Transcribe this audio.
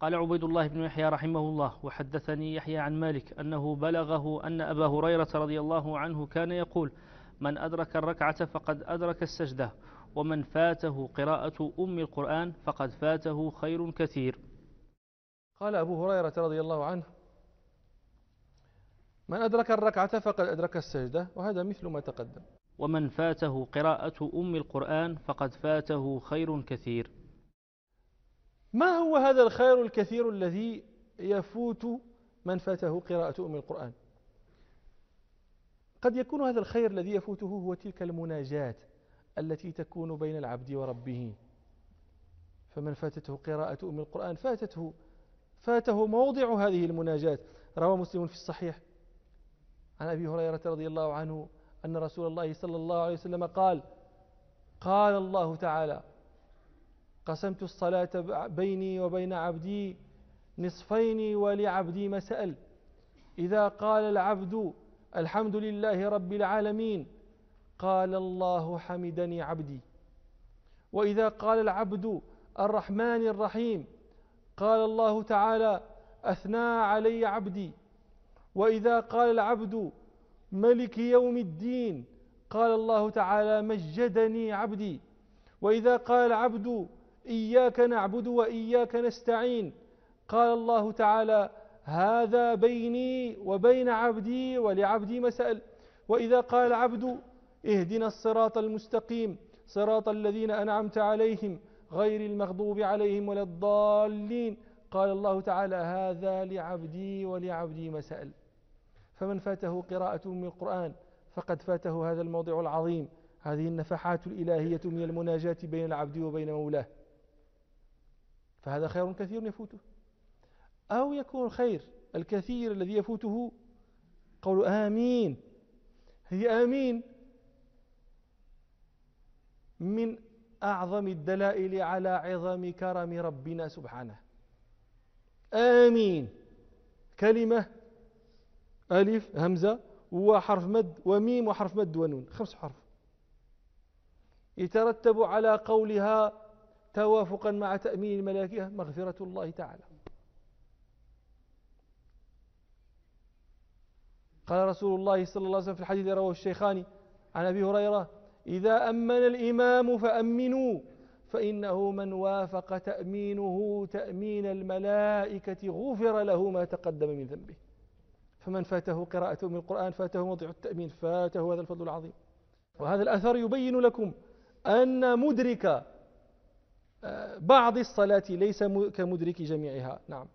قال عبيد الله بن يحيى رحمه الله: وحدثني يحيى عن مالك أنه بلغه أن أبا هريرة رضي الله عنه كان يقول: من أدرك الركعة فقد أدرك السجدة، ومن فاته قراءة أم القرآن فقد فاته خير كثير. قال أبو هريرة رضي الله عنه: من أدرك الركعة فقد أدرك السجدة، وهذا مثل ما تقدم. ومن فاته قراءة أم القرآن فقد فاته خير كثير. ما هو هذا الخير الكثير الذي يفوت من فاته قراءة أم القرآن؟ قد يكون هذا الخير الذي يفوته هو تلك المناجاة التي تكون بين العبد وربه، فمن فاتته قراءة أم القرآن فاته موضع هذه المناجاة. روى مسلم في الصحيح عن أبي هريرة رضي الله عنه أن رسول الله صلى الله عليه وسلم قال: قال الله تعالى: قسمت الصلاة بيني وبين عبدي نصفين ولعبدي ما سأل. إذا قال العبد الحمد لله رب العالمين قال الله حمدني عبدي، وإذا قال العبد الرحمن الرحيم قال الله تعالى أثنى علي عبدي، وإذا قال العبد ملك يوم الدين قال الله تعالى مجدني عبدي، وإذا قال العبد إياك نعبد وإياك نستعين قال الله تعالى هذا بيني وبين عبدي ولعبدي ما سأل، وإذا قال العبد اهدنا الصراط المستقيم صراط الذين أنعمت عليهم غير المغضوب عليهم ولا الضالين قال الله تعالى هذا لعبدي ولعبدي ما سأل. فمن فاته قراءة من القرآن فقد فاته هذا الموضع العظيم، هذه النفحات الإلهية من المناجاة بين العبد وبين مولاه، فهذا خير كثير يفوته. أو يكون الخير الكثير الذي يفوته قول آمين. هي آمين من أعظم الدلائل على عظم كرم ربنا سبحانه. آمين كلمة ألف همزة وحرف مد وميم وحرف مد ونون، 5 حرف يترتب على قولها توافقا مع تأمين الملائكة مغفرة الله تعالى. قال رسول الله صلى الله عليه وسلم في الحديث رواه الشيخان عن أبي هريرة: إذا أمن الإمام فأمنوا فإنه من وافق تأمينه تأمين الملائكة غفر له ما تقدم من ذنبه. فمن فاته قراءة من القرآن فاته موضع التأمين، فاته هذا الفضل العظيم. وهذا الأثر يبين لكم أن مدرك بعض الصلاة ليس كمدرك جميعها. نعم.